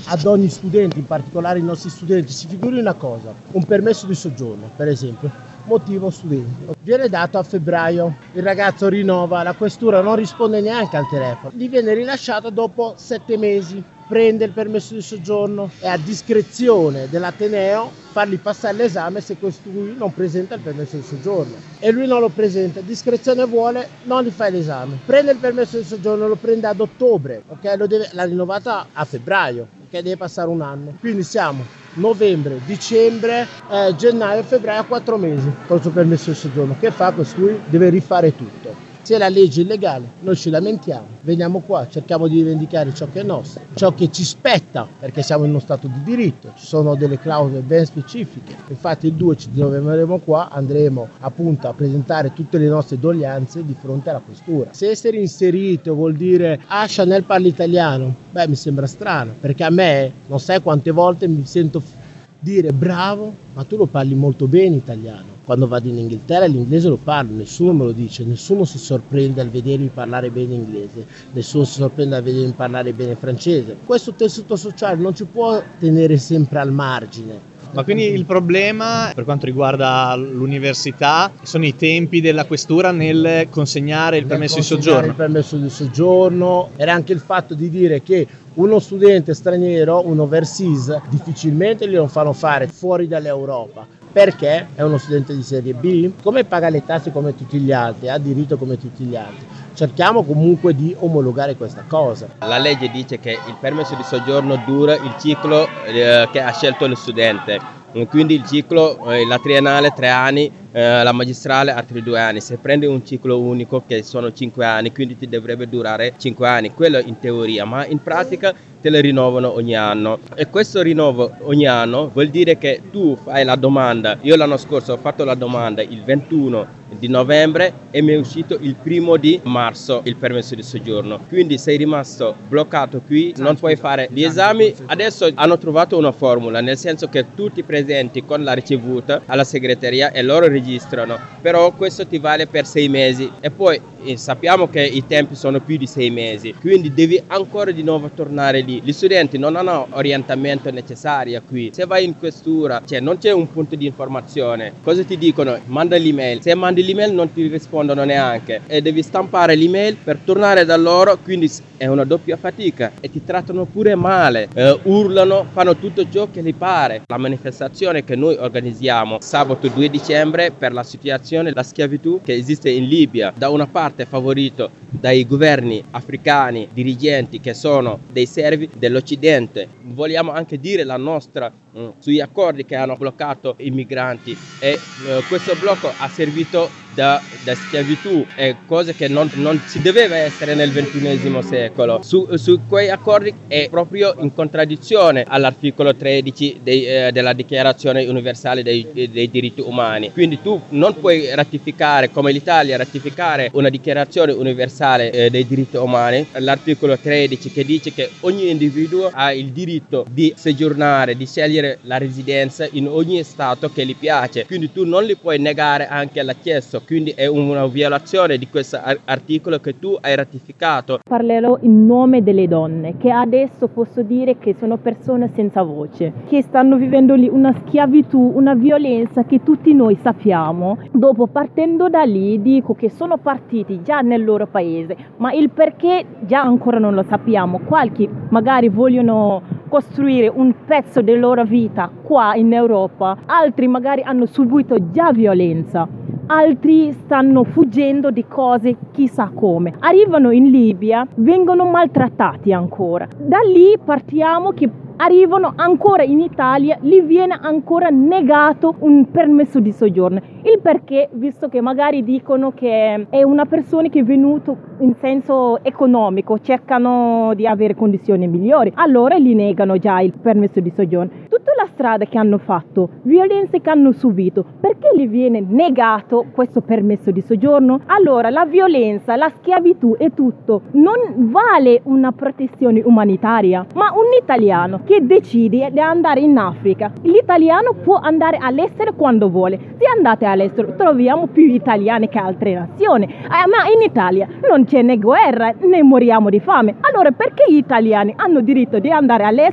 ad ogni studente, in particolare i nostri studenti, si figuri una cosa, un permesso di soggiorno, per esempio, motivo studenti, viene dato a febbraio, il ragazzo rinnova, la questura non risponde neanche al telefono, gli viene rilasciato dopo 7 mesi, prende il permesso di soggiorno, è a discrezione dell'Ateneo fargli passare l'esame se costui non presenta il permesso di soggiorno e lui non lo presenta, discrezione vuole, non gli fai l'esame, prende il permesso di soggiorno, lo prende ad ottobre, ok? L'ha rinnovata a febbraio, ok? Deve passare un anno, quindi siamo novembre, dicembre, gennaio, febbraio, 4 mesi con il suo permesso di soggiorno. Che fa costui? Deve rifare tutto. Se la legge è illegale, noi ci lamentiamo, veniamo qua, cerchiamo di rivendicare ciò che è nostro, ciò che ci spetta, perché siamo in uno stato di diritto, ci sono delle clausole ben specifiche. Infatti il 2 ci troveremo qua, andremo appunto a presentare tutte le nostre doglianze di fronte alla questura. Se essere inserito vuol dire Chanel parla italiano, beh, mi sembra strano, perché a me non sai quante volte mi sento dire bravo, ma tu lo parli molto bene italiano. Quando vado in Inghilterra l'inglese lo parlo, nessuno me lo dice, nessuno si sorprende al vedermi parlare bene inglese, nessuno si sorprende al vedermi parlare bene francese. Questo tessuto sociale non ci può tenere sempre al margine. Ma quindi il problema per quanto riguarda l'università sono i tempi della questura nel consegnare il permesso di soggiorno? Il permesso di soggiorno era anche il fatto di dire che uno studente straniero, un overseas, difficilmente glielo fanno fare fuori dall'Europa. Perché è uno studente di serie B, come paga le tasse come tutti gli altri, ha diritto come tutti gli altri. Cerchiamo comunque di omologare questa cosa. La legge dice che il permesso di soggiorno dura il ciclo che ha scelto lo studente, quindi il ciclo, la triennale 3 anni, la magistrale altri 2 anni. Se prendi un ciclo unico che sono 5 anni, quindi ti dovrebbe durare 5 anni, quello in teoria, ma in pratica te le rinnovano ogni anno e questo rinnovo ogni anno vuol dire che tu fai la domanda. Io l'anno scorso ho fatto la domanda il 21 di novembre e mi è uscito il 1 di marzo il permesso di soggiorno, quindi sei rimasto bloccato qui, non puoi fare gli esami. Adesso hanno trovato una formula, nel senso che tu ti presenti con la ricevuta alla segreteria e loro registrano, però questo ti vale per 6 mesi e poi sappiamo che i tempi sono più di 6 mesi, quindi devi ancora di nuovo tornare lì. Gli studenti non hanno orientamento necessario qui, se vai in questura non c'è un punto di informazione. Cosa ti dicono? Manda l'email, se mandi l'email non ti rispondono neanche e devi stampare l'email per tornare da loro, quindi è una doppia fatica e ti trattano pure male, urlano, fanno tutto ciò che gli pare. La manifestazione che noi organizziamo sabato 2 dicembre per la situazione, la schiavitù che esiste in Libia, da una parte favorito dai governi africani, dirigenti che sono dei servi dell'Occidente. Vogliamo anche dire la nostra sugli accordi che hanno bloccato i migranti e questo blocco ha servito da schiavitù e cose che non si doveva essere nel XXI secolo. Su quei accordi è proprio in contraddizione all'articolo 13 della Dichiarazione Universale dei Diritti Umani. Quindi tu non puoi ratificare, come l'Italia, ratificare una Dichiarazione Universale dei Diritti Umani, l'articolo 13 che dice che ogni individuo ha il diritto di soggiornare, di scegliere la residenza in ogni stato che gli piace, quindi tu non li puoi negare anche l'accesso, quindi è una violazione di questo articolo che tu hai ratificato. Parlerò in nome delle donne che adesso posso dire che sono persone senza voce, che stanno vivendo lì una schiavitù, una violenza che tutti noi sappiamo. Dopo, partendo da lì, dico che sono partiti già nel loro paese, ma il perché già ancora non lo sappiamo. Qualche magari vogliono costruire un pezzo della loro vita qua in Europa, altri magari hanno subito già violenza, altri stanno fuggendo di cose chissà come, arrivano in Libia, vengono maltrattati ancora, da lì partiamo che arrivano ancora in Italia, gli viene ancora negato un permesso di soggiorno. Il perché, visto che magari dicono che è una persona che è venuta in senso economico, cercano di avere condizioni migliori, allora gli negano già il permesso di soggiorno. Tutta la strada che hanno fatto, violenze che hanno subito, perché gli viene negato questo permesso di soggiorno? Allora la violenza, la schiavitù e tutto non vale una protezione umanitaria, ma un italiano che decide di andare in Africa, l'italiano può andare all'estero quando vuole. Se andate all'estero troviamo più italiani che altre nazioni, ma in Italia non c'è né guerra né moriamo di fame. Allora perché gli italiani hanno diritto di andare all'estero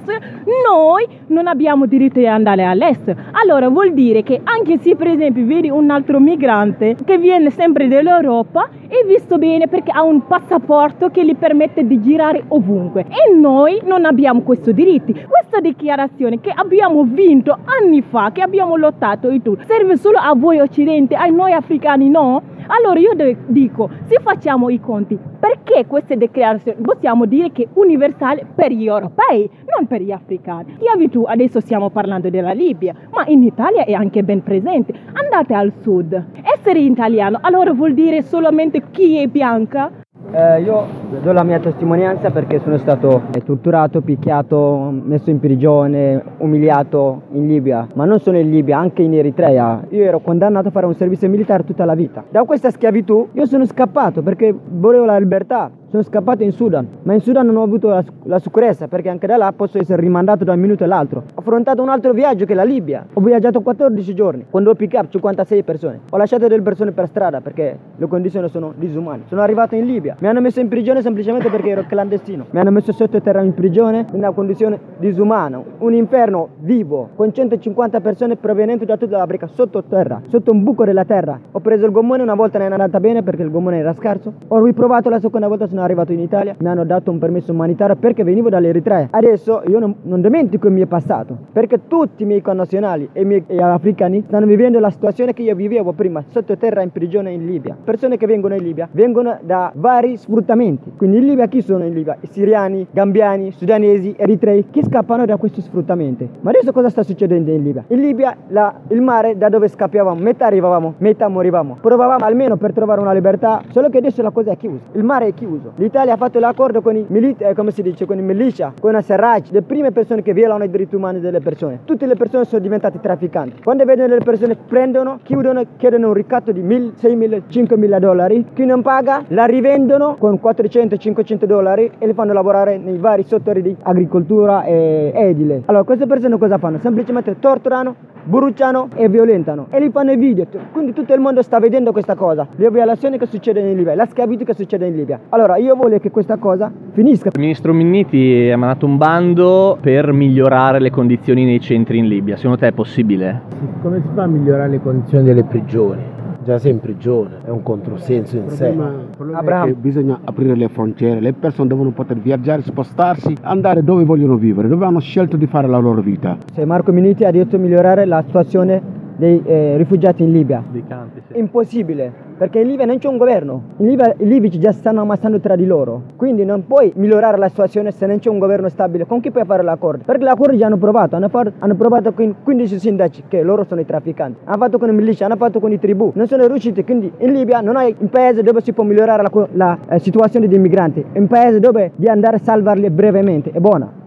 noi non abbiamo diritto di andare all'estero. Allora vuol dire che anche se per esempio vedi un altro migrante che viene sempre dall'Europa, è visto bene perché ha un passaporto che gli permette di girare ovunque, e noi non abbiamo questo diritto. Questa dichiarazione che abbiamo vinto anni fa, che abbiamo lottato e tutto, serve solo a voi occidenti, a noi africani no? Allora io dico, se facciamo i conti, perché queste dichiarazioni possiamo dire che è universale per gli europei, non per gli africani? Schiavitù, adesso stiamo parlando della Libia, ma in Italia è anche ben presente. Andate al sud, essere italiano allora vuol dire solamente chi è bianca? Io do la mia testimonianza perché sono stato torturato, picchiato, messo in prigione, umiliato in Libia, ma non solo in Libia, anche in Eritrea. Io ero condannato a fare un servizio militare tutta la vita. Da questa schiavitù io sono scappato perché volevo la libertà. Sono scappato in Sudan, ma in Sudan non ho avuto la sicurezza perché anche da là posso essere rimandato da un minuto all'altro. Ho affrontato un altro viaggio che è la Libia. Ho viaggiato 14 giorni, con 2 pick-up, 56 persone. Ho lasciato delle persone per strada perché le condizioni sono disumane. Sono arrivato in Libia, mi hanno messo in prigione semplicemente perché ero clandestino. Mi hanno messo sottoterra in prigione in una condizione disumana, un inferno vivo, con 150 persone provenienti da tutta l'Africa, sottoterra, sotto un buco della terra. Ho preso il gommone, una volta non è andata bene perché il gommone era scarso. Ho riprovato la seconda volta, sono arrivato in Italia, mi hanno dato un permesso umanitario perché venivo dall'Eritrea. Adesso io non dimentico il mio passato, perché tutti i miei connazionali e i miei africani stanno vivendo la situazione che io vivevo prima, sottoterra in prigione in Libia. Persone che vengono in Libia vengono da vari sfruttamenti. Quindi in Libia chi sono in Libia? I siriani, gambiani, sudanesi, eritrei che scappano da questi sfruttamenti. Ma adesso cosa sta succedendo in Libia? In Libia il mare da dove scappavamo, metà arrivavamo, metà morivamo. Provavamo almeno per trovare una libertà, solo che adesso la cosa è chiusa. Il mare è chiuso. L'Italia ha fatto l'accordo con i con i militia, con i Serraj, le prime persone che violano i diritti umani delle persone. Tutte le persone sono diventate trafficanti. Quando vedono le persone prendono, chiudono, chiedono un ricatto di 1.000, 6.000, 5.000 dollari. Chi non paga la rivendono con 400, 500 dollari e li fanno lavorare nei vari settori di agricoltura e edile. Allora queste persone cosa fanno? Semplicemente torturano, bruciano e violentano e li fanno i video. Quindi tutto il mondo sta vedendo questa cosa, le violazioni che succedono in Libia, la schiavitù che succede in Libia. Allora io voglio che questa cosa finisca. Il ministro Minniti ha emanato un bando per migliorare le condizioni nei centri in Libia. Secondo te è possibile? Come si fa a migliorare le condizioni delle prigioni? Già sei in prigione, è un controsenso in sé. Il problema è che bisogna aprire le frontiere, le persone devono poter viaggiare, spostarsi, andare dove vogliono vivere, dove hanno scelto di fare la loro vita. Se Marco Minniti ha detto migliorare la situazione dei rifugiati in Libia, Dei campi, sì. impossibile, perché in Libia non c'è un governo. In Libia i libici già stanno ammazzando tra di loro, quindi non puoi migliorare la situazione se non c'è un governo stabile. Con chi puoi fare l'accordo? Perché l'accordo già hanno provato con 15 sindaci che loro sono i trafficanti, hanno fatto con i militia, hanno fatto con i tribù, non sono riusciti. Quindi in Libia non è un paese dove si può migliorare la situazione dei migranti, è un paese dove di andare a salvarli brevemente, è buona.